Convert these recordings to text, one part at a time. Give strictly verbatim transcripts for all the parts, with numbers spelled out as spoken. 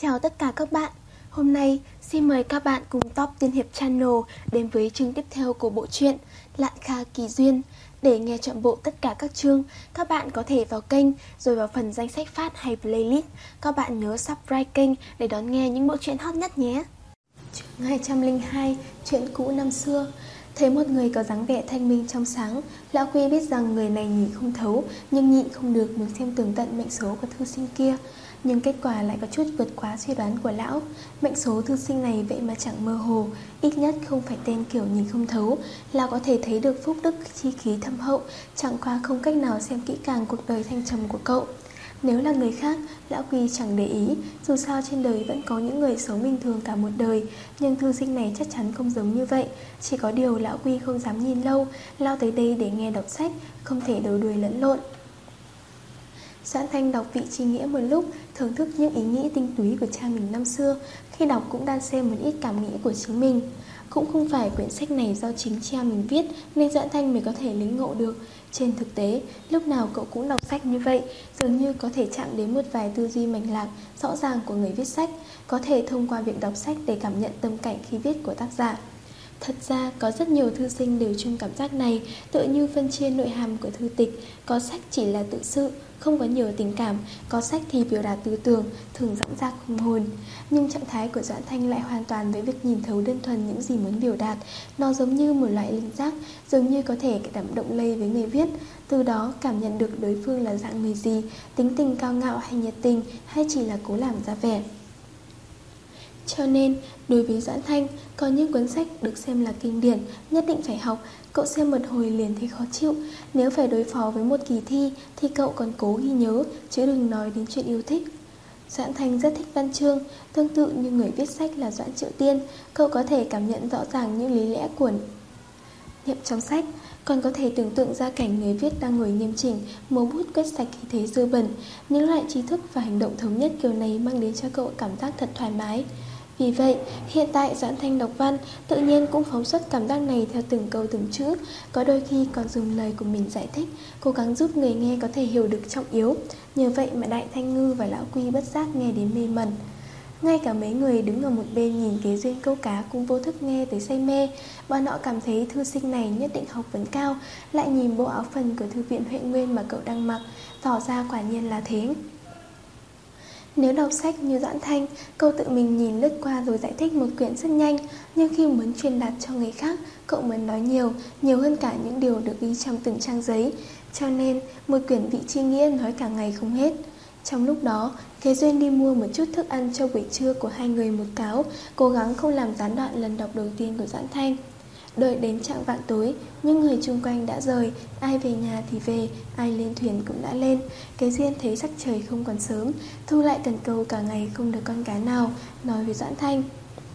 Chào tất cả các bạn. Hôm nay xin mời các bạn cùng Top Tiên Hiệp Channel đến với chương tiếp theo của bộ truyện Lạn Kha Kỳ Duyên. Để nghe trọn bộ tất cả các chương, các bạn có thể vào kênh rồi vào phần danh sách phát hay playlist. Các bạn nhớ subscribe kênh để đón nghe những bộ truyện hot nhất nhé. Chương hai trăm lẻ hai, chuyện cũ năm xưa. Thấy một người có dáng vẻ thanh minh trong sáng, Lão Quy biết rằng người này nhìn không thấu, nhưng nhịn không được muốn xem tường tận mệnh số của thư sinh kia. Nhưng kết quả lại có chút vượt quá suy đoán của lão. Mệnh số thư sinh này vậy mà chẳng mơ hồ, ít nhất không phải tên kiểu nhìn không thấu. Lão có thể thấy được phúc đức chi khí thâm hậu, chẳng qua không cách nào xem kỹ càng cuộc đời thăng trầm của cậu. Nếu là người khác, Lão Quy chẳng để ý, dù sao trên đời vẫn có những người sống bình thường cả một đời. Nhưng thư sinh này chắc chắn không giống như vậy. Chỉ có điều Lão Quy không dám nhìn lâu, lao tới đây để nghe đọc sách, không thể đầu đuôi lẫn lộn. Doãn Thanh đọc vị chi nghĩa một lúc, thưởng thức những ý nghĩ tinh túy của cha mình năm xưa. Khi đọc cũng đan xen một ít cảm nghĩ của chính mình. Cũng không phải quyển sách này do chính cha mình viết nên Doãn Thanh mới có thể lĩnh ngộ được. Trên thực tế, lúc nào cậu cũng đọc sách như vậy, dường như có thể chạm đến một vài tư duy mạch lạc rõ ràng của người viết sách, có thể thông qua việc đọc sách để cảm nhận tâm cảnh khi viết của tác giả. Thật ra có rất nhiều thư sinh đều chung cảm giác này, tựa như phân chia nội hàm của thư tịch. Có sách chỉ là tự sự, không có nhiều tình cảm, có sách thì biểu đạt tư tưởng, thường dõng dạc hùng hồn. Nhưng trạng thái của Doãn Thanh lại hoàn toàn với việc nhìn thấu đơn thuần những gì muốn biểu đạt. Nó giống như một loại linh giác, dường như có thể cảm động lây với người viết, từ đó cảm nhận được đối phương là dạng người gì, tính tình cao ngạo hay nhiệt tình, hay chỉ là cố làm ra vẻ. Cho nên, đối với Doãn Thanh, có những cuốn sách được xem là kinh điển, nhất định phải học. Cậu xem một hồi liền thấy khó chịu. Nếu phải đối phó với một kỳ thi thì cậu còn cố ghi nhớ, chứ đừng nói đến chuyện yêu thích. Doãn Thanh rất thích văn chương, tương tự như người viết sách là Doãn Triệu Tiên. Cậu có thể cảm nhận rõ ràng những lý lẽ của niệm trong sách, còn có thể tưởng tượng ra cảnh người viết đang ngồi nghiêm chỉnh, múa bút quét sạch khí thế dơ bẩn. Những loại trí thức và hành động thống nhất kiểu này mang đến cho cậu cảm giác thật thoải mái. Vì vậy, hiện tại Doãn Thanh đọc văn tự nhiên cũng phóng xuất cảm giác này theo từng câu từng chữ, có đôi khi còn dùng lời của mình giải thích, cố gắng giúp người nghe có thể hiểu được trọng yếu. Nhờ vậy mà Đại Thanh Ngư và Lão Quy bất giác nghe đến mê mẩn. Ngay cả mấy người đứng ở một bên nhìn Kế Duyên câu cá cũng vô thức nghe tới say mê. Bọn họ cảm thấy thư sinh này nhất định học vấn cao, lại nhìn bộ áo phần của thư viện Huệ Nguyên mà cậu đang mặc, tỏ ra quả nhiên là thế. Nếu đọc sách như Doãn Thanh, cậu tự mình nhìn lướt qua rồi giải thích một quyển rất nhanh. Nhưng khi muốn truyền đạt cho người khác, cậu muốn nói nhiều, nhiều hơn cả những điều được ghi trong từng trang giấy. Cho nên, một quyển vị chi nghĩa nói cả ngày không hết. Trong lúc đó, Kế Duyên đi mua một chút thức ăn cho buổi trưa của hai người một cáo, cố gắng không làm gián đoạn lần đọc đầu tiên của Doãn Thanh. Đợi đến trạng vạng tối, những người chung quanh đã rời, ai về nhà thì về, ai lên thuyền cũng đã lên. Kế Duyên thấy sắc trời không còn sớm, thu lại cần câu cả ngày không được con cá nào, nói với Doãn Thanh: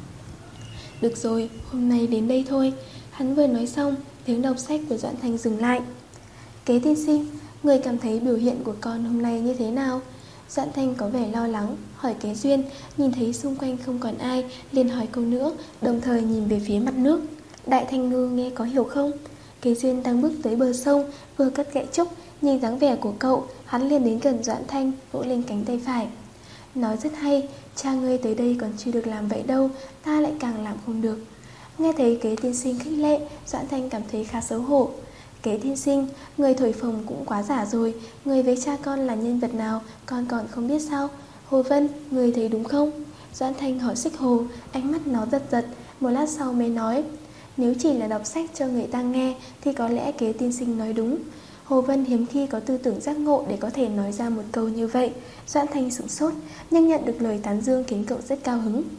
"Được rồi, hôm nay đến đây thôi." Hắn vừa nói xong, tiếng đọc sách của Doãn Thanh dừng lại. "Kế tiên sinh, người cảm thấy biểu hiện của con hôm nay như thế nào?" Doãn Thanh có vẻ lo lắng, hỏi Kế Duyên, nhìn thấy xung quanh không còn ai, liền hỏi câu nữa, đồng thời nhìn về phía mặt nước. "Đại Thanh Ngư nghe có hiểu không?" Kế Duyên đang bước tới bờ sông, vừa cất gậy trúc, nhìn dáng vẻ của cậu, hắn liền đến gần Doãn Thanh, vỗ lên cánh tay phải. "Nói rất hay, cha ngươi tới đây còn chưa được làm vậy đâu, ta lại càng làm không được." Nghe thấy Kế tiên sinh khích lệ, Doãn Thanh cảm thấy khá xấu hổ. "Kế tiên sinh, người thổi phồng cũng quá giả rồi, người với cha con là nhân vật nào, con còn không biết sao? Hồ Vân, người thấy đúng không?" Doãn Thanh hỏi Xích Hồ, ánh mắt nó giật giật, một lát sau mới nói: "Nếu chỉ là đọc sách cho người ta nghe thì có lẽ Kế tiên sinh nói đúng." Hồ Vân hiếm khi có tư tưởng giác ngộ để có thể nói ra một câu như vậy. Doãn Thanh sửng sốt, nhưng nhận được lời tán dương khiến cậu rất cao hứng.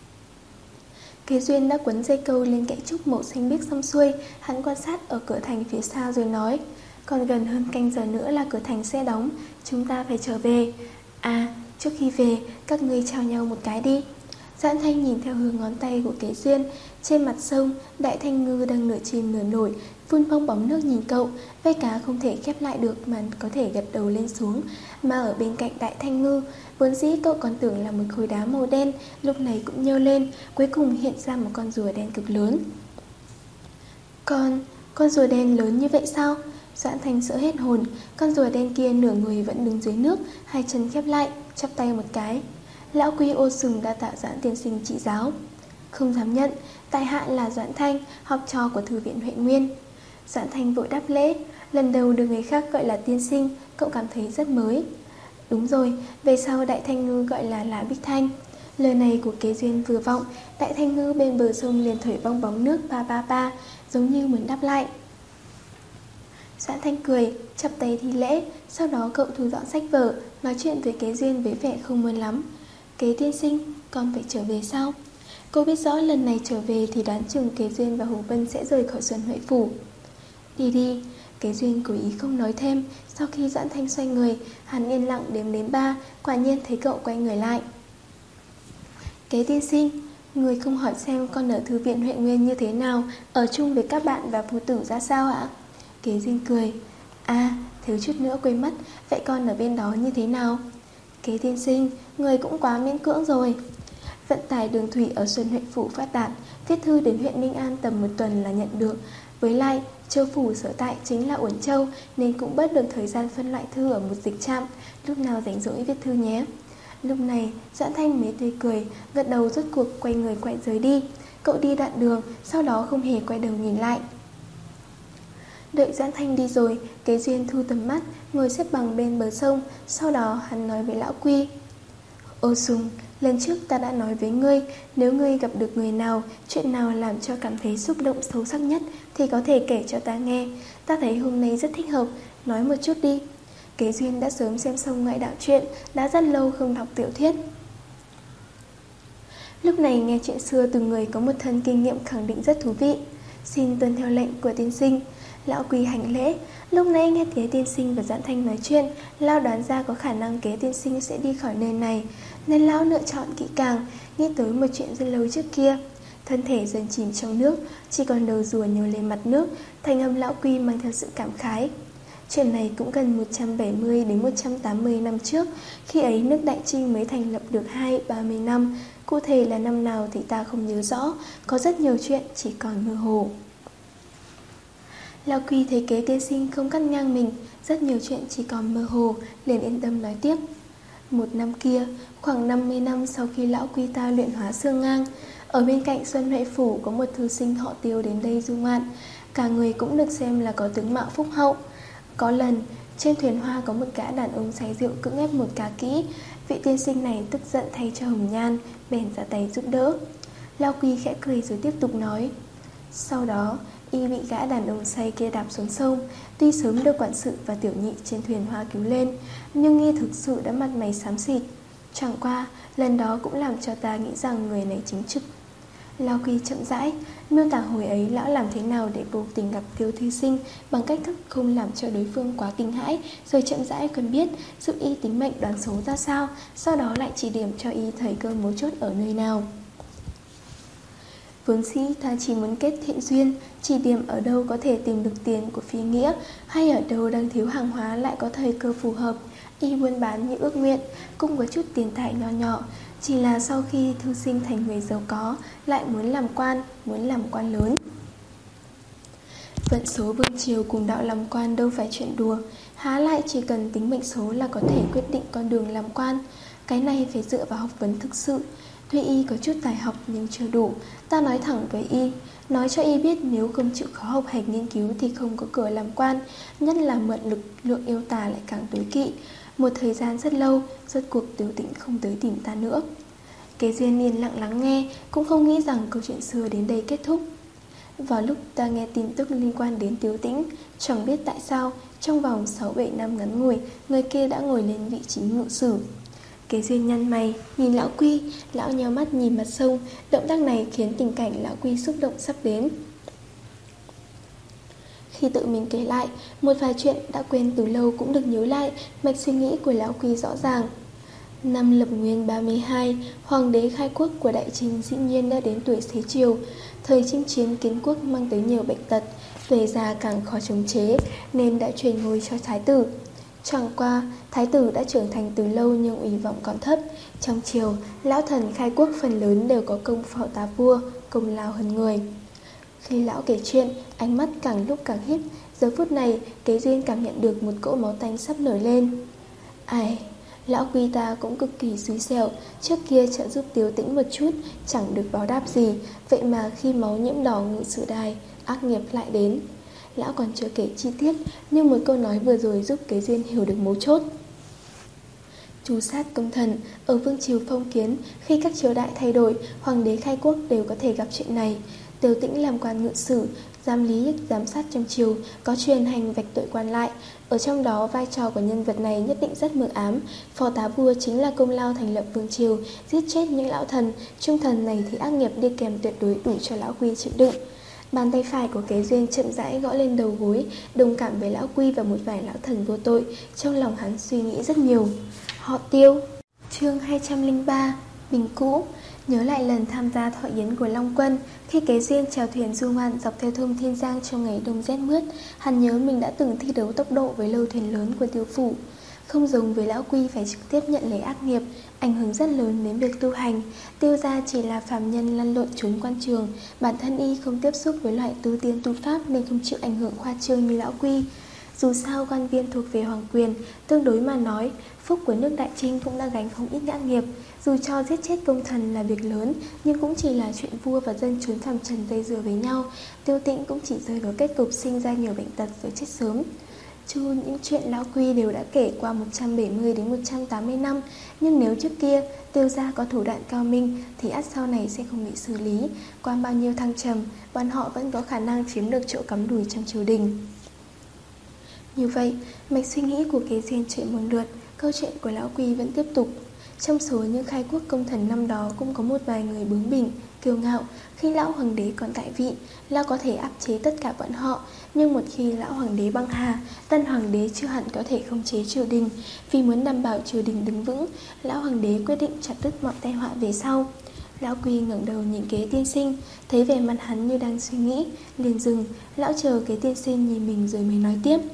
Kế Duyên đã quấn dây câu lên gậy trúc màu xanh biếc xong xuôi, hắn quan sát ở cửa thành phía xa rồi nói: "Còn gần hơn canh giờ nữa là cửa thành sẽ đóng, chúng ta phải trở về. À, trước khi về, các ngươi chào nhau một cái đi." Doãn Thanh nhìn theo hướng ngón tay của Kế Duyên. Trên mặt sông, Đại Thanh Ngư đang nửa chìm nửa nổi, phun bong bóng nước nhìn cậu, vây cá không thể khép lại được mà có thể gật đầu lên xuống. Mà ở bên cạnh Đại Thanh Ngư, vốn dĩ cậu còn tưởng là một khối đá màu đen, lúc này cũng nhô lên, cuối cùng hiện ra một con rùa đen cực lớn. Con, con rùa đen lớn như vậy sao? Doãn Thanh sợ hết hồn. Con rùa đen kia nửa người vẫn đứng dưới nước, hai chân khép lại, chắp tay một cái. Lão Quy ô sừng đa tạ Doãn tiên sinh chỉ giáo. Không dám nhận, tại hạ là Doãn Thanh, học trò của thư viện Huệ Nguyên. Doãn Thanh vội đáp lễ. Lần đầu được người khác gọi là tiên sinh, cậu cảm thấy rất mới. Đúng rồi, về sau Đại Thanh Ngư gọi là Lã Bích Thanh. Lời này của Kế Duyên vừa vọng, Đại Thanh Ngư bên bờ sông liền thổi bong bóng nước ba ba ba, giống như muốn đáp lại. Doãn Thanh cười, chắp tay thi lễ. Sau đó cậu thu dọn sách vở, nói chuyện với Kế Duyên với vẻ không muốn lắm. Kế tiên sinh, con phải trở về sao? Cô biết rõ lần này trở về thì đoán chừng Kế Duyên và Hồ Vân sẽ rời khỏi Xuân Huệ Phủ. Đi đi. Kế Duyên cố ý không nói thêm. Sau khi Doãn Thanh xoay người, hắn yên lặng đếm đến ba. Quả nhiên thấy cậu quay người lại. Kế tiên sinh, người không hỏi xem con ở thư viện Huệ Nguyên như thế nào, ở chung với các bạn và phu tử ra sao ạ? Kế Duyên cười. À, thiếu chút nữa quên mất. Vậy con ở bên đó như thế nào? Kế tiên sinh, người cũng quá miễn cưỡng rồi. Vận tải đường thủy ở Xuân Huệ Phủ phát đạt, viết thư đến huyện Ninh An tầm một tuần là nhận được. Với lại, Châu Phủ sở tại chính là Uẩn Châu, nên cũng bớt được thời gian phân loại thư ở một dịch trạm. Lúc nào rảnh rỗi viết thư nhé. Lúc này, Doãn Thanh mới tươi cười, gật đầu rốt cuộc quay người quay rời đi. Cậu đi đoạn đường, sau đó không hề quay đầu nhìn lại. Đợi Doãn Thanh đi rồi, Kế Duyên thu tầm mắt, ngồi xếp bằng bên bờ sông. Sau đó hắn nói với Lão Quy. Ô Sùng, lần trước ta đã nói với ngươi, nếu ngươi gặp được người nào, chuyện nào làm cho cảm thấy xúc động sâu sắc nhất thì có thể kể cho ta nghe. Ta thấy hôm nay rất thích hợp, nói một chút đi. Kế Duyên đã sớm xem xong ngoại đạo truyện, đã rất lâu không đọc tiểu thuyết. Lúc này nghe chuyện xưa từ người có một thân kinh nghiệm khẳng định rất thú vị. Xin tuân theo lệnh của tiên sinh. Lão Quy hành lễ. Lúc nãy nghe Kế tiên sinh và Doãn Thanh nói chuyện, lão đoán ra có khả năng Kế tiên sinh sẽ đi khỏi nơi này, nên lão lựa chọn kỹ càng, nghĩ tới một chuyện rất lâu trước kia. Thân thể dần chìm trong nước, chỉ còn đầu rùa nhô lên mặt nước. Thanh âm Lão Quy mang theo sự cảm khái. Chuyện này cũng gần một trăm bảy mươi đến một trăm tám mươi năm trước. Khi ấy nước Đại Trinh mới thành lập được hai ba mươi năm. Cụ thể là năm nào thì ta không nhớ rõ. Có rất nhiều chuyện chỉ còn mơ hồ. Lão Quy thấy Kế tiên sinh không cắt ngang mình, rất nhiều chuyện chỉ còn mơ hồ, liền yên tâm nói tiếp. Một năm kia, khoảng năm mươi năm sau khi Lão Quy ta luyện hóa xương ngang, ở bên cạnh Xuân Huệ Phủ có một thư sinh họ Tiêu đến đây du ngoạn. Cả người cũng được xem là có tướng mạo phúc hậu. Có lần, trên thuyền hoa có một gã đàn ông say rượu cưỡng ép một cá kỹ. Vị tiên sinh này tức giận thay cho hồng nhan, bèn ra tay giúp đỡ. Lão Quy khẽ cười rồi tiếp tục nói. Sau đó, y bị gã đàn ông say kia đạp xuống sông. Tuy sớm được quản sự và tiểu nhị trên thuyền hoa cứu lên, nhưng y thực sự đã mặt mày xám xịt. Chẳng qua, lần đó cũng làm cho ta nghĩ rằng người này chính trực. Lão Quy chậm rãi miêu tả hồi ấy lão làm thế nào để vô tình gặp Tiêu thư sinh bằng cách thức không làm cho đối phương quá kinh hãi, rồi chậm rãi quen biết, giúp y tính mệnh đoán số ra sao, sau đó lại chỉ điểm cho y thời cơ mấu chốt ở nơi nào. Vốn sĩ ta chỉ muốn kết thiện duyên, chỉ điểm ở đâu có thể tìm được tiền của phi nghĩa, hay ở đâu đang thiếu hàng hóa lại có thời cơ phù hợp. Y buôn bán như ước nguyện, cũng có chút tiền tài nho nhỏ. Chỉ là sau khi thư sinh thành người giàu có, lại muốn làm quan, muốn làm quan lớn. Vận số vương triều cùng đạo làm quan đâu phải chuyện đùa, há lại chỉ cần tính mệnh số là có thể quyết định con đường làm quan. Cái này phải dựa vào học vấn thực sự. Tuy y có chút tài học nhưng chưa đủ. Ta nói thẳng với y, nói cho y biết nếu không chịu khó học hành nghiên cứu thì không có cửa làm quan. Nhất là mượn lực lượng yêu tà lại càng tối kỵ. Một thời gian rất lâu, rốt cuộc Tiểu Tĩnh không tới tìm ta nữa. Kế Duyên yên lặng lắng nghe, cũng không nghĩ rằng câu chuyện xưa đến đây kết thúc. Vào lúc ta nghe tin tức liên quan đến Tiểu Tĩnh, chẳng biết tại sao, trong vòng sáu bảy năm ngắn ngủi, người kia đã ngồi lên vị trí ngự sử. Kế Duyên nhăn mày, nhìn Lão Quy, lão nheo mắt nhìn mặt sông. Động tác này khiến tình cảnh Lão Quy xúc động sắp đến. Khi tự mình kể lại, một vài chuyện đã quên từ lâu cũng được nhớ lại, mạch suy nghĩ của Lão Quy rõ ràng. Năm Lập Nguyên ba mươi hai, hoàng đế khai quốc của Đại Trinh dĩ nhiên đã đến tuổi xế chiều. Thời chinh chiến kiến quốc mang tới nhiều bệnh tật, về già càng khó chống chế, nên đã truyền ngôi cho thái tử. Chẳng qua, thái tử đã trưởng thành từ lâu nhưng ủy vọng còn thấp. Trong triều, lão thần khai quốc phần lớn đều có công phò tá vua, công lao hơn người. Khi lão kể chuyện, ánh mắt càng lúc càng híp. Giờ phút này, Kế Duyên cảm nhận được một cỗ máu tanh sắp nổi lên. Ai, Lão Quy ta cũng cực kỳ xui xẻo, trước kia trợ giúp Tiếu Tĩnh một chút, chẳng được báo đáp gì, vậy mà khi máu nhiễm đỏ Ngự Sử Đài, ác nghiệp lại đến. Lão còn chưa kể chi tiết, nhưng một câu nói vừa rồi giúp Kế Duyên hiểu được mấu chốt. Chu sát công thần, ở vương triều phong kiến, khi các triều đại thay đổi, hoàng đế khai quốc đều có thể gặp chuyện này. Tiếu Tĩnh làm quan ngự sử, giám lý giám sát trong triều, có truyền hành vạch tội quan lại. Ở trong đó, vai trò của nhân vật này nhất định rất mờ ám. Phò tá vua chính là công lao thành lập vương triều, giết chết những lão thần, trung thần này thì ác nghiệp đi kèm tuyệt đối đủ cho lão Quy chịu đựng. Bàn tay phải của Kế Duyên chậm rãi gõ lên đầu gối, đồng cảm với lão Quy và một vài lão thần vô tội. Trong lòng hắn suy nghĩ rất nhiều. Họ Tiêu. Chương hai trăm lẻ ba. Bình cũ. Nhớ lại lần tham gia thọ yến của Long Quân, khi Kế Duyên chèo thuyền du ngoạn dọc theo thung Thiên Giang trong ngày đông rét mướt, hắn nhớ mình đã từng thi đấu tốc độ với lâu thuyền lớn của Tiêu phủ. Không giống với lão Quy phải trực tiếp nhận lấy ác nghiệp, ảnh hưởng rất lớn đến việc tu hành. Tiêu gia chỉ là phàm nhân lăn lộn trốn quan trường, bản thân y không tiếp xúc với loại tu tiên tu pháp nên không chịu ảnh hưởng khoa trương như lão Quy. Dù sao quan viên thuộc về hoàng quyền, tương đối mà nói, phúc của nước Đại Trinh cũng đã gánh không ít ác nghiệp. Dù cho giết chết công thần là việc lớn, nhưng cũng chỉ là chuyện vua và dân chúng phàm trần dây dưa với nhau. Tiêu Tĩnh cũng chỉ rơi vào kết cục sinh ra nhiều bệnh tật rồi chết sớm. Chu những chuyện lão Quy đều đã kể qua một trăm bảy mươi đến một trăm tám mươi năm, nhưng nếu trước kia Tiêu gia có thủ đoạn cao minh thì ắt sau này sẽ không bị xử lý. Qua bao nhiêu thăng trầm, bọn họ vẫn có khả năng chiếm được chỗ cắm đùi trong triều đình. Như vậy, mạch suy nghĩ của Kế Duyên chạy một lượt, câu chuyện của lão Quy vẫn tiếp tục. Trong số những khai quốc công thần năm đó cũng có một vài người bướng bỉnh, kiêu ngạo. Khi lão hoàng đế còn tại vị, lão có thể áp chế tất cả bọn họ. Nhưng một khi lão hoàng đế băng hà, tân hoàng đế chưa hẳn có thể khống chế triều đình. Vì muốn đảm bảo triều đình đứng vững, lão hoàng đế quyết định chặt đứt mọi tai họa về sau. Lão Quy ngẩng đầu nhìn Kế tiên sinh, thấy vẻ mặt hắn như đang suy nghĩ, liền dừng. Lão chờ Kế tiên sinh nhìn mình rồi mới nói tiếp.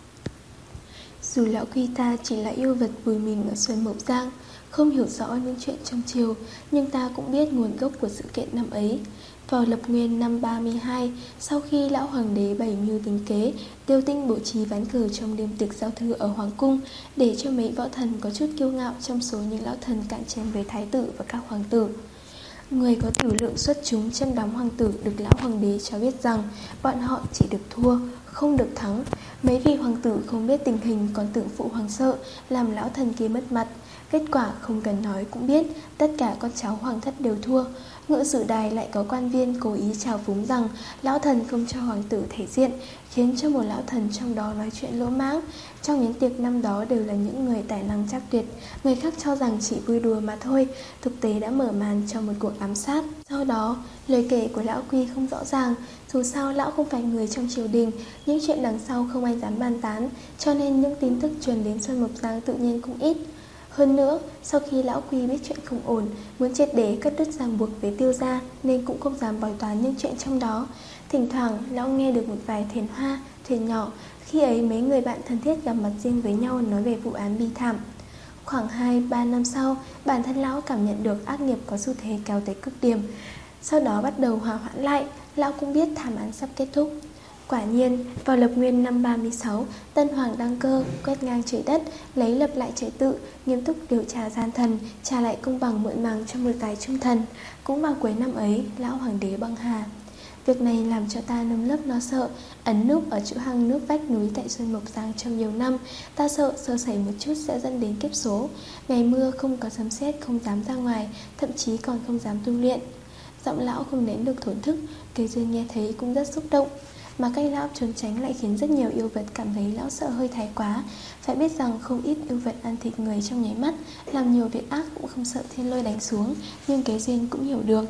Dù lão Quy ta chỉ là yêu vật vùi mình ở Xuân Mộc Giang, không hiểu rõ những chuyện trong triều, nhưng ta cũng biết nguồn gốc của sự kiện năm ấy. Vào Lập Nguyên năm ba mươi hai, sau khi lão hoàng đế bảy mưu tính kế, Tiêu Tĩnh bố trí ván cờ trong đêm tiệc giao thư ở hoàng cung, để cho mấy võ thần có chút kiêu ngạo trong số những lão thần cạnh tranh với thái tử và các hoàng tử. Người có tử lượng xuất chúng châm đóng hoàng tử được lão hoàng đế cho biết rằng bọn họ chỉ được thua, không được thắng. Mấy vị hoàng tử không biết tình hình còn tưởng phụ hoàng sợ, làm lão thần kia mất mặt. Kết quả không cần nói cũng biết, tất cả con cháu hoàng thất đều thua. Ngự Sử Đài lại có quan viên cố ý trào phúng rằng lão thần không cho hoàng tử thể diện, khiến cho một lão thần trong đó nói chuyện lỗ mãng. Trong những tiệc năm đó đều là những người tài năng chắc tuyệt, người khác cho rằng chỉ vui đùa mà thôi, thực tế đã mở màn cho một cuộc ám sát. Sau đó, lời kể của lão Quy không rõ ràng, dù sao lão không phải người trong triều đình, những chuyện đằng sau không ai dám bàn tán, cho nên những tin tức truyền đến Xuân Mộc Giang tự nhiên cũng ít. Hơn nữa, sau khi lão Quy biết chuyện không ổn, muốn triệt để cắt đứt ràng buộc với Tiêu gia, nên cũng không dám bói toán những chuyện trong đó. Thỉnh thoảng, lão nghe được một vài thuyền hoa, thuyền nhỏ, khi ấy mấy người bạn thân thiết gặp mặt riêng với nhau nói về vụ án bi thảm. Khoảng hai ba năm sau, bản thân lão cảm nhận được ác nghiệp có xu thế kéo tới cực điểm. Sau đó bắt đầu hòa hoãn lại, lão cũng biết thảm án sắp kết thúc. Quả nhiên, vào Lập Nguyên năm ba mươi sáu, Tân Hoàng đăng cơ, quét ngang trời đất, lấy lập lại trật tự, nghiêm túc điều tra gian thần, trả lại công bằng muộn màng cho một vài trung thần. Cũng vào cuối năm ấy, lão hoàng đế băng hà. Việc này làm cho ta nơm nớp lo sợ, ẩn núp ở chỗ hang nước vách núi tại Xuân Mộc Giang trong nhiều năm. Ta sợ sơ sẩy một chút sẽ dẫn đến kiếp số. Ngày mưa không có sấm sét, không dám ra ngoài, thậm chí còn không dám tu luyện. Giọng lão không nén được thổn thức, Kế Duyên nghe thấy cũng rất xúc động. Mà cách lão trốn tránh lại khiến rất nhiều yêu vật cảm thấy lão sợ hơi thái quá. Phải biết rằng không ít yêu vật ăn thịt người trong nháy mắt, làm nhiều việc ác cũng không sợ thiên lôi đánh xuống. Nhưng Kế Duyên cũng hiểu được,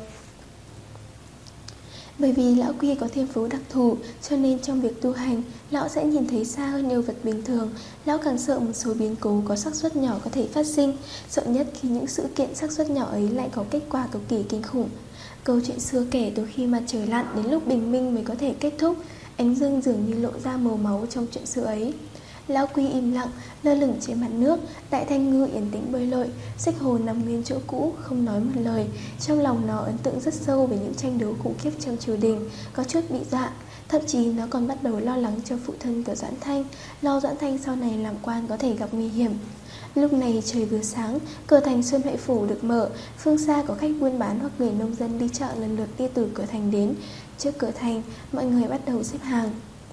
bởi vì lão Quy có thiên phú đặc thù, cho nên trong việc tu hành, lão sẽ nhìn thấy xa hơn yêu vật bình thường. Lão càng sợ một số biến cố có xác suất nhỏ có thể phát sinh, sợ nhất khi những sự kiện xác suất nhỏ ấy lại có kết quả cực kỳ kinh khủng. Câu chuyện xưa kể từ khi mặt trời lặn đến lúc bình minh mới có thể kết thúc, ánh dương dường như lộ ra màu máu trong chuyện xưa ấy. Lão Quy im lặng, lơ lửng trên mặt nước, Đại Thanh Ngư yên tĩnh bơi lội, Xích Hồ nằm nguyên chỗ cũ, không nói một lời. Trong lòng nó ấn tượng rất sâu về những tranh đấu khủng khiếp trong triều đình, có chút bị dọa. Thậm chí nó còn bắt đầu lo lắng cho phụ thân của Doãn Thanh, lo Doãn Thanh sau này làm quan có thể gặp nguy hiểm. Lúc này trời vừa sáng, cửa thành Xuân Huệ Phủ được mở. Phương xa có khách buôn bán hoặc người nông dân đi chợ lần lượt đi từ cửa thành đến. Trước cửa thành, mọi người bắt đầu xếp hàng.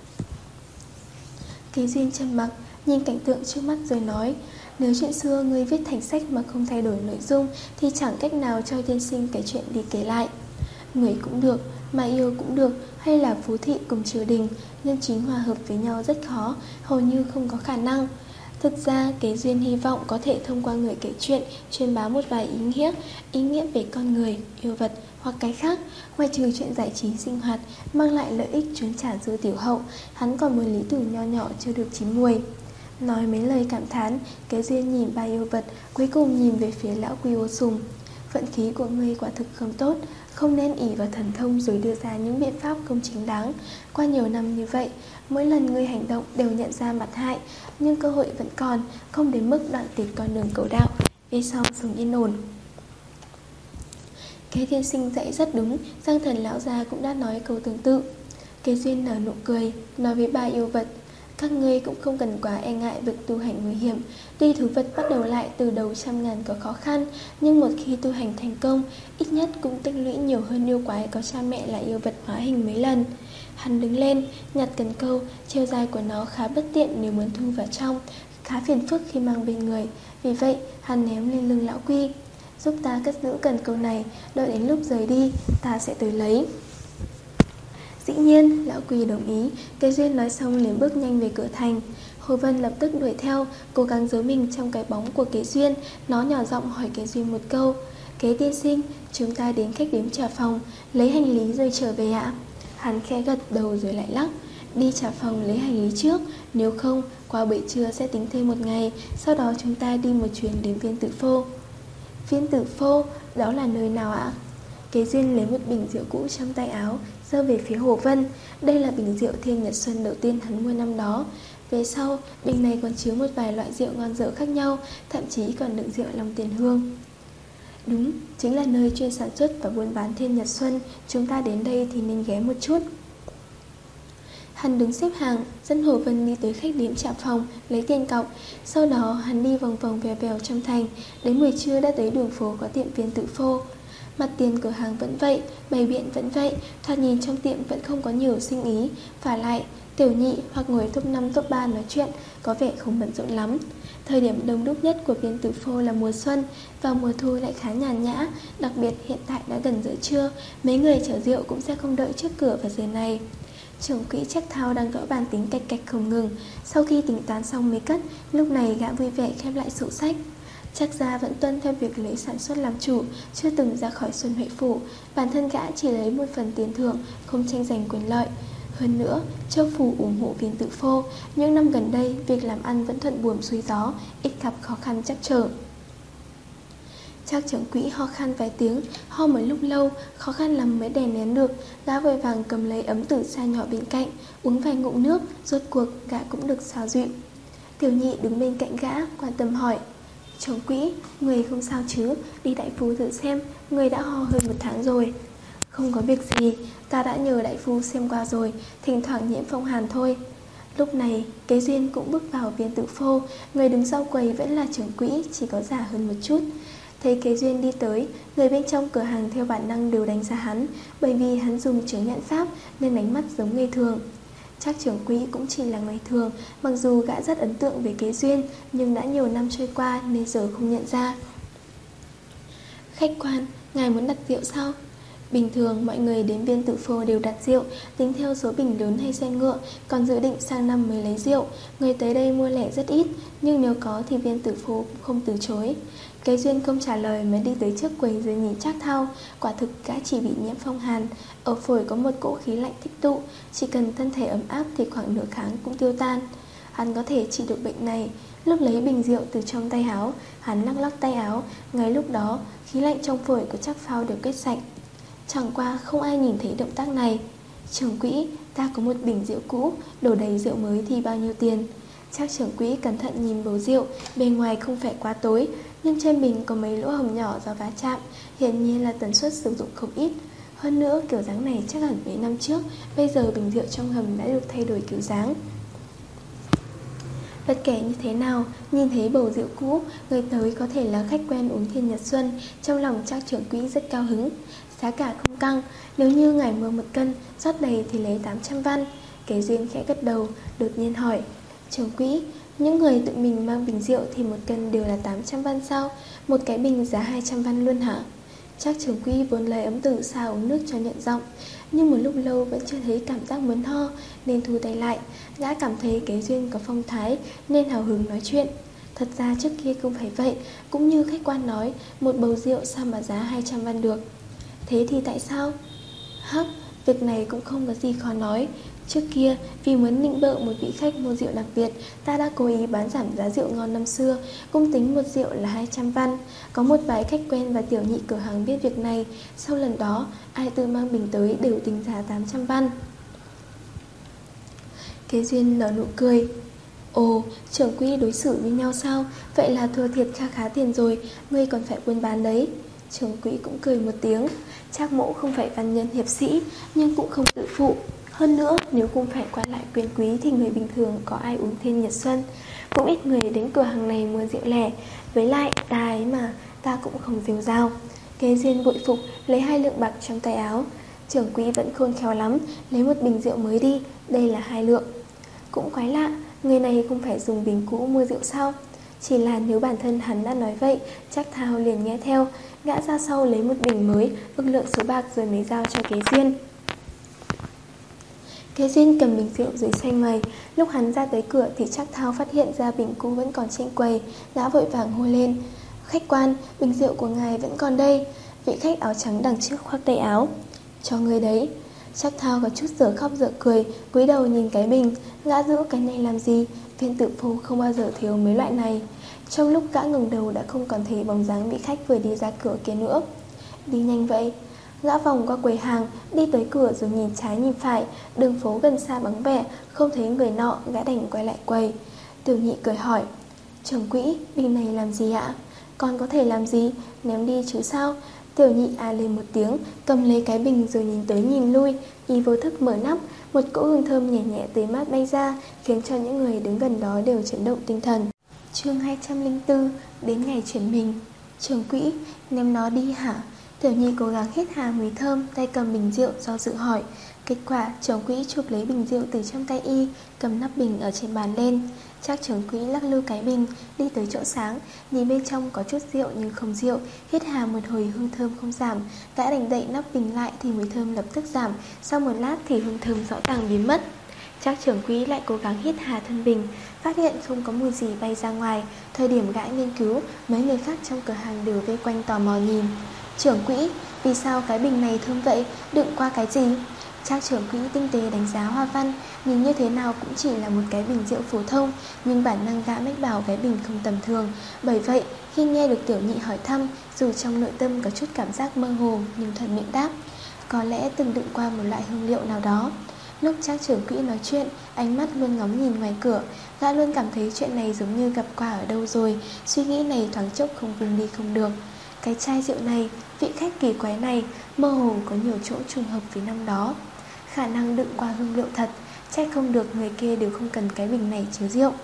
Kế Duyên trầm mặc, nhìn cảnh tượng trước mắt rồi nói: nếu chuyện xưa ngươi viết thành sách mà không thay đổi nội dung thì chẳng cách nào cho tiên sinh cái chuyện đi kể lại. Người cũng được, mà yêu cũng được, hay là Phú Thị cùng Triều Đình, nhân chính hòa hợp với nhau rất khó, hầu như không có khả năng. Thực ra, Kế Duyên hy vọng có thể thông qua người kể chuyện truyền bá một vài ý nghĩa, ý nghĩa về con người, yêu vật hoặc cái khác. Ngoài trừ chuyện giải trí sinh hoạt mang lại lợi ích trốn trả dư tiểu hậu, hắn còn một lý tưởng nho nhỏ chưa được chín muồi. Nói mấy lời cảm thán, Kế Duyên nhìn ba yêu vật, cuối cùng nhìn về phía lão Quy Ô Sùng. Vận khí của ngươi quả thực không tốt, không nên ỷ vào thần thông rồi đưa ra những biện pháp không chính đáng. Qua nhiều năm như vậy, mỗi lần ngươi hành động đều nhận ra mặt hại, nhưng cơ hội vẫn còn, không đến mức đoạn tuyệt con đường cầu đạo, về sau sống yên ổn. Kế tiên sinh dạy rất đúng, Giang Thần lão già cũng đã nói câu tương tự. Kế Duyên nở nụ cười, nói với ba yêu vật: các ngươi cũng không cần quá e ngại việc tu hành nguy hiểm. Tuy thú vật bắt đầu lại từ đầu trăm ngàn có khó khăn, nhưng một khi tu hành thành công, ít nhất cũng tích lũy nhiều hơn yêu quái có cha mẹ là yêu vật hóa hình mấy lần. Hắn đứng lên, nhặt cần câu, chiều dài của nó khá bất tiện nếu muốn thu vào trong, khá phiền phức khi mang bên người. Vì vậy, hắn ném lên lưng lão Quy: giúp ta cất giữ cần câu này, đợi đến lúc rời đi, ta sẽ tới lấy. Dĩ nhiên, lão Quy đồng ý. Kế Duyên nói xong liền bước nhanh về cửa thành. Hồ Vân lập tức đuổi theo, cố gắng giấu mình trong cái bóng của Kế Duyên. Nó nhỏ giọng hỏi Kế Duyên một câu: Kế tiên sinh, chúng ta đến khách điếm Trà Phòng, lấy hành lý rồi trở về ạ. Hắn khẽ gật đầu rồi lại lắc: đi Trà Phòng lấy hành lý trước, nếu không, qua buổi trưa sẽ tính thêm một ngày, sau đó chúng ta đi một chuyến đến Viên Tử Phô. Viên Tử Phô, đó là nơi nào ạ? Kế Duyên lấy một bình rượu cũ trong tay áo, giơ về phía Hồ Vân. Đây là bình rượu Thiên Nhật Xuân đầu tiên hắn mua năm đó. Về sau, bình này còn chứa một vài loại rượu ngon dở khác nhau, thậm chí còn đựng rượu Long Tiền Hương. Đúng, chính là nơi chuyên sản xuất và buôn bán Thiên Nhật Xuân. Chúng ta đến đây thì nên ghé một chút. Hắn đứng xếp hàng, dẫn Hồ Vân đi tới khách điếm Trà Phòng, lấy tiền cọc. Sau đó hắn đi vòng vòng vèo vèo trong thành. Đến buổi trưa đã tới đường phố có tiệm Viên Tử Phô. Mặt tiền cửa hàng vẫn vậy, bày biện vẫn vậy, thoạt nhìn trong tiệm vẫn không có nhiều sinh ý. Vả lại, tiểu nhị hoặc ngồi top năm top ba nói chuyện, có vẻ không bận rộn lắm. Thời điểm đông đúc nhất của Viên Tử Phô là mùa xuân, vào mùa thu lại khá nhàn nhã. Đặc biệt hiện tại đã gần giữa trưa, mấy người chở rượu cũng sẽ không đợi trước cửa vào giờ này. Trưởng quỹ Trác Thao đang gõ bàn tính cạch cạch không ngừng. Sau khi tính toán xong mới cất, lúc này gã vui vẻ khép lại sổ sách. Trác gia vẫn tuân theo việc lấy sản xuất làm chủ, chưa từng ra khỏi Xuân Huệ Phủ. Bản thân gã chỉ lấy một phần tiền thưởng, không tranh giành quyền lợi. Hơn nữa, Châu Phủ ủng hộ Viên Tử Phô. Những năm gần đây, việc làm ăn vẫn thuận buồm xuôi gió, ít gặp khó khăn trắc trở. Trác trưởng quỹ ho khan vài tiếng, ho một lúc lâu, khó khăn lắm mới đè nén được. Gã vội vàng cầm lấy ấm tử sa nhỏ bên cạnh, uống vài ngụm nước, rốt cuộc gã cũng được xoa dịu. Tiểu nhị đứng bên cạnh gã, quan tâm hỏi: trưởng quỹ, người không sao chứ? Đi đại phu thử xem, người đã ho hơn một tháng rồi. Không có việc gì, ta đã nhờ đại phu xem qua rồi, thỉnh thoảng nhiễm phong hàn thôi. Lúc này, Kế Duyên cũng bước vào Viên Tử Phô. Người đứng sau quầy vẫn là trưởng quỹ, chỉ có già hơn một chút. Thấy Kế Duyên đi tới, người bên trong cửa hàng theo bản năng đều đánh giá hắn, bởi vì hắn dùng chứng nhận pháp nên ánh mắt giống người thường. Trác trưởng quỹ cũng chỉ là người thường, mặc dù gã rất ấn tượng về Kế Duyên, nhưng đã nhiều năm trôi qua nên giờ không nhận ra. Khách quan, ngài muốn đặt rượu sao? Bình thường mọi người đến Viên Tử Phô đều đặt rượu, tính theo số bình lớn hay xe ngựa, còn dự định sang năm mới lấy rượu. Người tới đây mua lẻ rất ít, nhưng nếu có thì Viên Tử Phô cũng không từ chối. Kế Duyên không trả lời mà đi tới trước quầy rồi nhìn Trác Thao. Quả thực gã chỉ bị nhiễm phong hàn, ở phổi có một cỗ khí lạnh tích tụ, chỉ cần thân thể ấm áp thì khoảng nửa tháng cũng tiêu tan. Hắn có thể trị được bệnh này. Lúc lấy bình rượu từ trong tay áo, hắn lắc lắc tay áo, ngay lúc đó khí lạnh trong phổi của Trác Phao đều kết sạch. Chẳng qua không ai nhìn thấy động tác này. Trưởng quỹ, ta có một bình rượu cũ, đổ đầy rượu mới thì bao nhiêu tiền? Trác trưởng quỹ cẩn thận nhìn bầu rượu, bề ngoài không phải quá tối, nhưng trên bình có mấy lỗ hổng nhỏ do va chạm, hiển nhiên là tần suất sử dụng không ít. Hơn nữa kiểu dáng này chắc hẳn mấy năm trước, bây giờ bình rượu trong hầm đã được thay đổi kiểu dáng. Bất kể như thế nào, nhìn thấy bầu rượu cũ, người tới có thể là khách quen uống Thiên Nhật Xuân, trong lòng Trác trưởng quỹ rất cao hứng. Giá cả không căng, nếu như ngài mua một cân, rót đầy thì lấy tám trăm văn. Kế Duyên khẽ gật đầu, đột nhiên hỏi: trưởng quỹ, những người tự mình mang bình rượu thì một cân đều là tám trăm văn sao? Một cái bình giá hai trăm văn luôn hả? Trác trưởng quỹ vốn lấy ấm từ xa uống nước cho nhận giọng, nhưng một lúc lâu vẫn chưa thấy cảm giác muốn ho, nên thu tay lại. Gã cảm thấy Kế Duyên có phong thái nên hào hứng nói chuyện. Thật ra trước kia không phải vậy, cũng như khách quan nói, một bầu rượu sao mà giá hai trăm văn được. Thế thì tại sao? Hắc, việc này cũng không có gì khó nói. Trước kia, vì muốn nịnh bợ một vị khách mua rượu đặc biệt, ta đã cố ý bán giảm giá rượu ngon năm xưa, cũng tính một rượu là hai trăm văn. Có một vài khách quen và tiểu nhị cửa hàng biết việc này, sau lần đó, ai tự mang bình tới đều tính giá tám trăm văn. Kế Duyên nở nụ cười. Ồ, trưởng quỹ đối xử với nhau sao? Vậy là thua thiệt kha khá tiền rồi, ngươi còn phải buôn bán đấy. Trưởng quỹ cũng cười một tiếng. Trác Mỗ không phải văn nhân hiệp sĩ, nhưng cũng không tự phụ. Hơn nữa, nếu không phải qua lại quyền quý thì người bình thường có ai uống Thiên Nhật Xuân. Cũng ít người đến cửa hàng này mua rượu lẻ. Với lại, ta ấy mà, ta cũng không rêu rao. Kế Duyên vội phục, lấy hai lượng bạc trong tay áo. Trưởng quỹ vẫn khôn khéo lắm, lấy một bình rượu mới đi, đây là hai lượng. Cũng quái lạ, người này không phải dùng bình cũ mua rượu sao? Chỉ là nếu bản thân hắn đã nói vậy, Trác Thao liền nghe theo. Gã ra sau lấy một bình mới, ước lượng số bạc rồi mới giao cho Kế Duyên. Kế Duyên cầm bình rượu dưới xoay người. Lúc hắn ra tới cửa thì Trác Thao phát hiện ra bình cũ vẫn còn trên quầy. Gã vội vàng hô lên: khách quan, bình rượu của ngài vẫn còn đây. Vị khách áo trắng đằng trước khoác tay áo: cho người đấy. Trác Thao có chút dở khóc dở cười, cúi đầu nhìn cái bình. Gã giữ cái này làm gì? Viên tử phu không bao giờ thiếu mấy loại này. Trong lúc gã ngừng đầu đã không còn thấy bóng dáng vị khách vừa đi ra cửa kia nữa. Đi nhanh vậy. Gã vòng qua quầy hàng, đi tới cửa rồi nhìn trái nhìn phải. Đường phố gần xa vắng vẻ, không thấy người nọ, gã đành quay lại quầy. Tiểu nhị cười hỏi: trưởng quỹ, bình này làm gì ạ? Con có thể làm gì? Ném đi chứ sao? Tiểu nhị à lên một tiếng, cầm lấy cái bình rồi nhìn tới nhìn lui. Y vô thức mở nắp, một cỗ hương thơm nhẹ nhẹ tươi mát bay ra, khiến cho những người đứng gần đó đều chấn động tinh thần. Chương hai trăm lẻ bốn, đến ngày chuyển mình. Trưởng quỹ, ném nó đi hả? Tiểu nhi cố gắng hít hà mùi thơm, tay cầm bình rượu do dự hỏi. Kết quả, trưởng quỹ chụp lấy bình rượu từ trong tay y, cầm nắp bình ở trên bàn lên. Trác trưởng quỹ lắc lư cái bình, đi tới chỗ sáng, nhìn bên trong có chút rượu nhưng không rượu, hít hà một hồi hương thơm không giảm. Gã đành đậy nắp bình lại thì mùi thơm lập tức giảm, sau một lát thì hương thơm rõ ràng biến mất. Trác trưởng quỹ lại cố gắng hít hà thân bình, phát hiện không có mùi gì bay ra ngoài. Thời điểm gã nghiên cứu, mấy người khác trong cửa hàng đều vây quanh tò mò nhìn. Trưởng quỹ, vì sao cái bình này thơm vậy, đựng qua cái gì? Trác trưởng quỹ tinh tế đánh giá hoa văn, nhìn như thế nào cũng chỉ là một cái bình rượu phổ thông, nhưng bản năng gã mách bảo cái bình không tầm thường. Bởi vậy, khi nghe được tiểu nhị hỏi thăm, dù trong nội tâm có chút cảm giác mơ hồ nhưng thuận miệng đáp: có lẽ từng đựng qua một loại hương liệu nào đó. Lúc Trác trưởng quỹ nói chuyện, ánh mắt luôn ngóng nhìn ngoài cửa. Gã luôn cảm thấy chuyện này giống như gặp qua ở đâu rồi. Suy nghĩ này thoáng chốc không vùng đi không được. Cái chai rượu này, vị khách kỳ quái này, mơ hồ có nhiều chỗ trùng hợp với năm đó. Khả năng đựng qua hương liệu thật, trách không được người kia đều không cần cái bình này chứa rượu.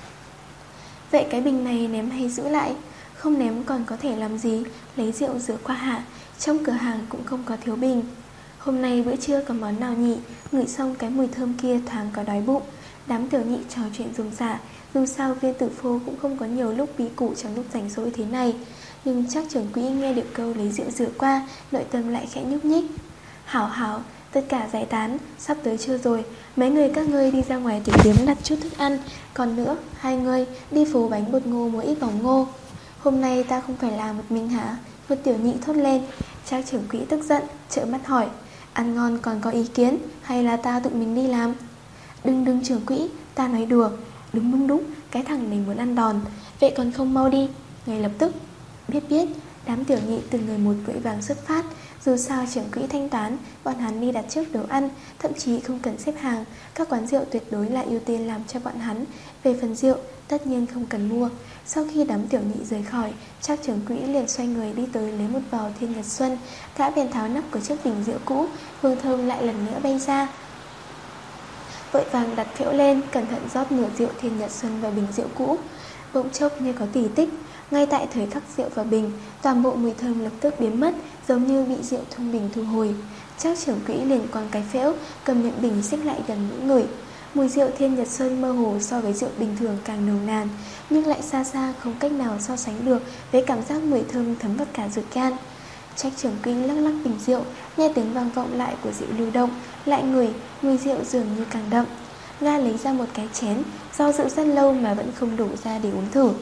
Vậy cái bình này ném hay giữ lại? Không ném còn có thể làm gì? Lấy rượu rửa qua hạ. Trong cửa hàng cũng không có thiếu bình. Hôm nay bữa trưa có món nào nhỉ? Ngửi xong cái mùi thơm kia thoáng có đói bụng. Đám tiểu nhị trò chuyện rôm rả. Dù sao Viên Tử Phô cũng không có nhiều lúc bí cụ trong lúc rảnh rỗi thế này. Nhưng Trác trưởng quỹ nghe được câu lấy rượu rửa qua, nội tâm lại khẽ nhúc nhích. Hảo hảo, tất cả giải tán, sắp tới trưa rồi. Mấy người các ngươi đi ra ngoài tìm kiếm đặt chút thức ăn. Còn nữa, hai người đi phố bánh bột ngô mua ít bỏng ngô. Hôm nay ta không phải làm một mình hả? Một tiểu nhị thốt lên. Trác trưởng quỹ tức giận, trợn mắt hỏi: ăn ngon còn có ý kiến, hay là ta tự mình đi làm? Đừng đừng trưởng quỹ, ta nói đùa. Đúng đúng đúng, cái thằng này muốn ăn đòn. Vậy còn không mau đi. Ngay lập tức. Biết biết. Đám tiểu nhị từng người một vội vàng xuất phát. Dù sao trưởng quỹ thanh toán, bọn hắn đi đặt trước đồ ăn, thậm chí không cần xếp hàng. Các quán rượu tuyệt đối là ưu tiên làm cho bọn hắn. Về phần rượu, tất nhiên không cần mua. Sau khi đám tiểu nhị rời khỏi, Trác trưởng quỹ liền xoay người đi tới lấy một vò Thiên Nhật Xuân. Gã bèn tháo nắp của chiếc bình rượu cũ, hương thơm lại lần nữa bay ra. vội vàng đặt phễu lên, cẩn thận rót nửa rượu Thiên Nhật Xuân vào bình rượu cũ. Bỗng chốc như có tỉ tích, ngay tại thời khắc rượu vào bình, toàn bộ mùi thơm lập tức biến mất, giống như bị rượu thông bình thu hồi. Trác trưởng quỹ liền quăng cái phễu, cầm miệng bình xích lại gần mũi người. Mùi rượu Thiên Nhật Xuân mơ hồ so với rượu bình thường càng nồng nàn, nhưng lại xa xa không cách nào so sánh được với cảm giác mùi thơm thấm vào cả ruột gan. Trác trưởng quỹ lắc lắc bình rượu, nghe tiếng vang vọng lại của rượu lưu động, lại ngửi, mùi rượu dường như càng đậm. Nga lấy ra một cái chén, do dự rất lâu mà vẫn không đổ ra để uống thử.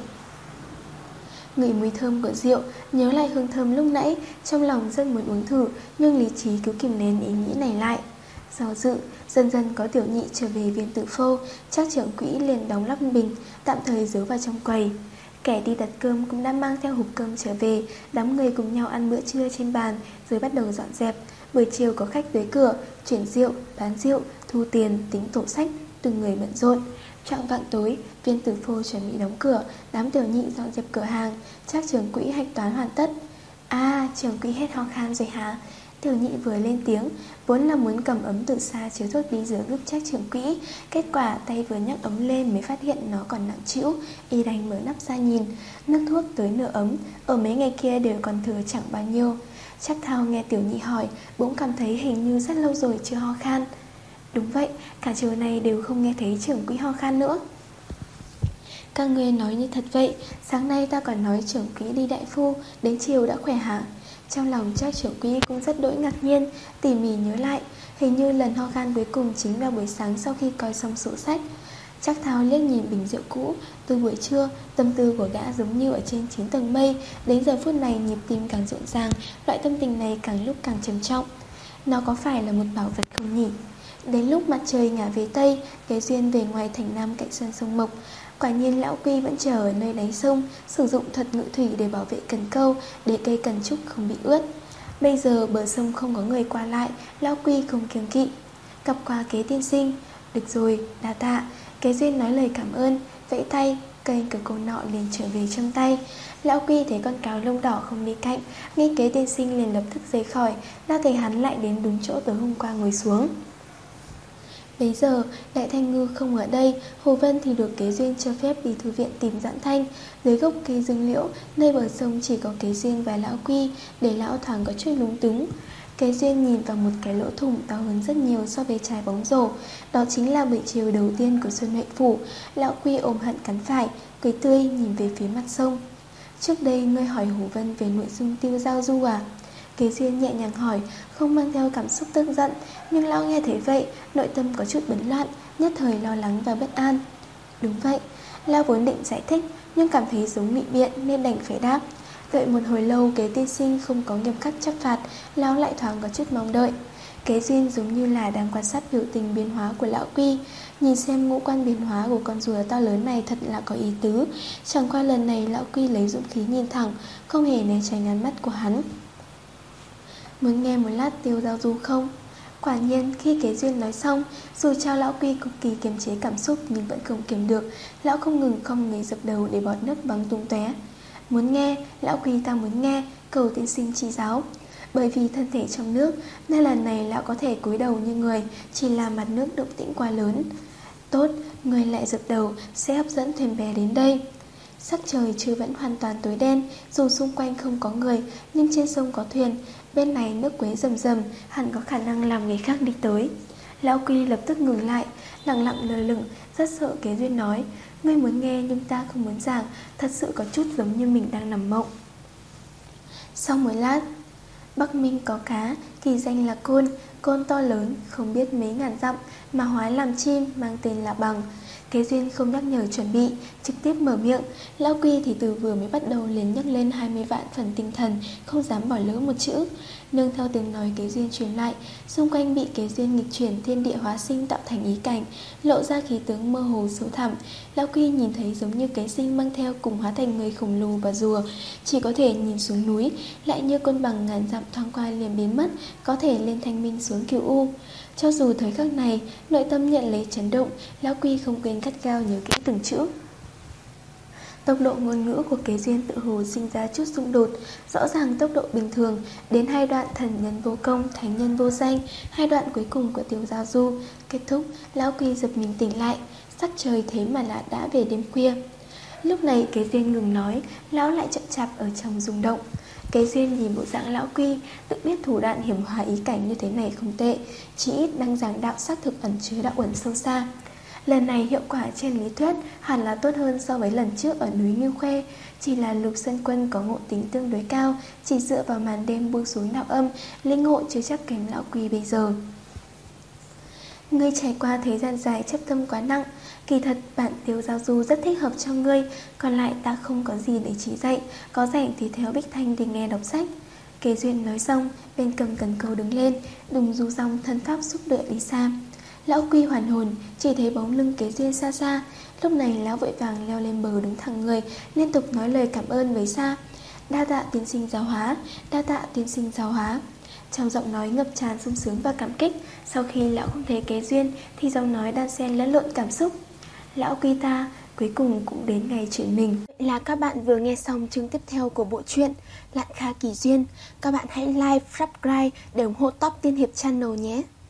Ngửi mùi thơm của rượu, nhớ lại hương thơm lúc nãy, trong lòng rất muốn uống thử, nhưng lý trí cứ kìm nén ý nghĩ này lại. Do dự, dần dần có tiểu nhị trở về Viên Tử Phô, Trác trưởng quỹ liền đóng lắp bình, tạm thời giấu vào trong quầy. Kẻ đi đặt cơm cũng đã mang theo hộp cơm trở về, đám người cùng nhau ăn bữa trưa trên bàn, rồi bắt đầu dọn dẹp. Buổi chiều có khách tới cửa, chuyển rượu, bán rượu, thu tiền, tính sổ sách, từng người bận rộn. Trạng vạng tối, Viên Tử Phô chuẩn bị đóng cửa, đám tiểu nhị dọn dẹp cửa hàng, Trác trưởng quỹ hạch toán hoàn tất. À, trưởng quỹ hết ho khan rồi hả? Tiểu nhị vừa lên tiếng, vốn là muốn cầm ấm từ xa chứa thuốc đi rửa giúp Trác trưởng quỹ, kết quả tay vừa nhấc ấm lên mới phát hiện nó còn nặng trĩu, y đành mở nắp ra nhìn, nước thuốc tới nửa ấm, ở mấy ngày kia đều còn thừa chẳng bao nhiêu. Trác Thao nghe tiểu nhị hỏi, bỗng cảm thấy hình như rất lâu rồi chưa ho khan. Đúng vậy, cả chiều này đều không nghe thấy trưởng quỹ ho khan nữa. Các ngươi nói như thật vậy, sáng nay ta còn nói trưởng quỹ đi đại phu, đến chiều đã khỏe hả? Trong lòng Trác trưởng quỹ cũng rất đỗi ngạc nhiên, tỉ mỉ nhớ lại, hình như lần ho khan cuối cùng chính vào buổi sáng sau khi coi xong sổ sách. Trác Thao liếc nhìn bình rượu cũ, từ buổi trưa, tâm tư của gã giống như ở trên chín tầng mây, đến giờ phút này nhịp tim càng rộn ràng, loại tâm tình này càng lúc càng trầm trọng. Nó có phải là một bảo vật không nhỉ? Đến lúc mặt trời ngả về Tây, Kế Duyên về ngoài thành Nam cạnh sơn sông Mộc. Quả nhiên lão Quy vẫn chờ ở nơi đáy sông, sử dụng thuật ngự thủy để bảo vệ cần câu, để cây cần trúc không bị ướt. Bây giờ bờ sông không có người qua lại, lão Quy không kiêng kỵ. Gặp qua Kế tiên sinh. Được rồi, đa tạ. Kế Duyên nói lời cảm ơn, vẫy tay, cây cửa cô nọ liền trở về trong tay. Lão Quy thấy con cáo lông đỏ không đi cạnh, nghe Kế tiên sinh liền lập tức rời khỏi, đã thấy hắn lại đến đúng chỗ tối hôm qua ngồi xuống. Bây giờ, Đại Thanh Ngư không ở đây, Hồ Vân thì được Kế Duyên cho phép đi thư viện tìm Doãn Thanh. Dưới gốc cây dương liễu, nơi bờ sông chỉ có Kế Duyên và lão Quy, để lão thoáng có chút lúng túng. Kế Duyên nhìn vào một cái lỗ thủng to hơn rất nhiều so với trái bóng rổ. Đó chính là buổi chiều đầu tiên của Xuân Huệ Phủ. Lão Quy ôm hận cắn phải, cười tươi nhìn về phía mặt sông. Trước đây ngươi hỏi Hồ Vân về nội dung tiêu giao du à? Kế Duyên nhẹ nhàng hỏi, không mang theo cảm xúc tức giận, nhưng lão nghe thấy vậy, nội tâm có chút bấn loạn, nhất thời lo lắng và bất an. Đúng vậy, lão vốn định giải thích, nhưng cảm thấy giống ngụy biện nên đành phải đáp. Đợi một hồi lâu, Kế tiên sinh không có nghiêm khắc trách phạt, lão lại thoáng có chút mong đợi. Kế Duyên giống như là đang quan sát biểu tình biến hóa của lão Quy, nhìn xem ngũ quan biến hóa của con rùa to lớn này thật là có ý tứ. Chẳng qua lần này lão Quy lấy dũng khí nhìn thẳng, không hề né tránh ánh mắt của hắn. Muốn nghe một lát tiêu giao du không? Quả nhiên khi Kế Duyên nói xong, dù cho lão Quy cực kỳ kiềm chế cảm xúc nhưng vẫn không kiềm được, lão không ngừng không người dập đầu để bọt nước bắn tung tóe. Muốn nghe, lão Quy ta muốn nghe, cầu tiên sinh chỉ giáo. Bởi vì thân thể trong nước, nên lần này lão có thể cúi đầu như người, chỉ là mặt nước động tĩnh quá lớn. Tốt, người lại dập đầu sẽ hấp dẫn thuyền bè đến đây. Sắc trời chưa vẫn hoàn toàn tối đen, dù xung quanh không có người, nhưng trên sông có thuyền. Bên này nước quế rầm rầm, hẳn có khả năng làm người khác đi tới. Lão Quy lập tức ngừng lại, lặng lặng lờ lửng, rất sợ Kế Duyên nói, ngươi muốn nghe nhưng ta không muốn giảng, thật sự có chút giống như mình đang nằm mộng. Sau một lát, Bắc Minh có cá, kỳ danh là côn, côn to lớn, không biết mấy ngàn dặm, mà hóa làm chim, mang tên là bằng. Kế Duyên không nhắc nhở chuẩn bị, trực tiếp mở miệng. Lão Quy thì từ vừa mới bắt đầu liền nhắc lên hai mươi vạn phần tinh thần, không dám bỏ lỡ một chữ. Nương theo tiếng nói Kế Duyên truyền lại, xung quanh bị Kế Duyên nghịch chuyển thiên địa hóa sinh tạo thành ý cảnh, lộ ra khí tướng mơ hồ sâu thẳm. Lão Quy nhìn thấy giống như Kế Sinh mang theo cùng hóa thành người khổng lồ và rùa, chỉ có thể nhìn xuống núi, lại như côn bằng ngàn dặm thoáng qua liền biến mất, có thể lên thanh minh xuống Cửu U. Cho dù thời khắc này, nội tâm nhận lấy chấn động, lão Quy không quên cắt gao nhớ kỹ từng chữ. Tốc độ ngôn ngữ của Kế Duyên tự hồ sinh ra chút xung đột. Rõ ràng tốc độ bình thường, đến hai đoạn thần nhân vô công, thánh nhân vô danh, hai đoạn cuối cùng của Tiểu Giao Du kết thúc, Lão Quy giật mình tỉnh lại. Sắc trời thế mà là đã về đêm khuya. Lúc này Kế Duyên ngừng nói, lão lại chậm chạp ở trong rung động. Kế Duyên nhìn bộ dạng Lão Quy, tự biết thủ đoạn hiểm hòa ý cảnh như thế này không tệ, chỉ ít đang giảng đạo xác thực ẩn chứa đạo uẩn sâu xa. Lần này hiệu quả trên lý thuyết hẳn là tốt hơn so với lần trước ở núi Ngưu Khuê. Chỉ là Lục Sơn Quân có ngộ tính tương đối cao, chỉ dựa vào màn đêm buông xuống đạo âm, linh ngộ chưa chắc kém Lão Quy bây giờ. Ngươi trải qua thời gian dài chấp tâm quá nặng, kỳ thật bản Tiểu Giao Du rất thích hợp cho ngươi, còn lại ta không có gì để chỉ dạy, có rảnh thì theo Bích Thanh đi nghe đọc sách. Kế Duyên nói xong, bên cầm cần câu đứng lên, đùng du dòng thân pháp xúc đợi đi xa. Lão Quy hoàn hồn, chỉ thấy bóng lưng Kế Duyên xa xa. Lúc này lão vội vàng leo lên bờ đứng thẳng người, liên tục nói lời cảm ơn với xa. Đa tạ tiên sinh giáo hóa, đa tạ tiên sinh giáo hóa. Trong giọng nói ngập tràn sung sướng và cảm kích. Sau khi lão không thấy Kế Duyên thì giọng nói đan xen lẫn lộn cảm xúc. Lão Quy ta cuối cùng cũng đến ngày chuyển mình. Vậy là các bạn vừa nghe xong chương tiếp theo của bộ truyện Lạn Kha Kỳ Duyên. Các bạn hãy like, subscribe để ủng hộ Top Tiên Hiệp Channel nhé.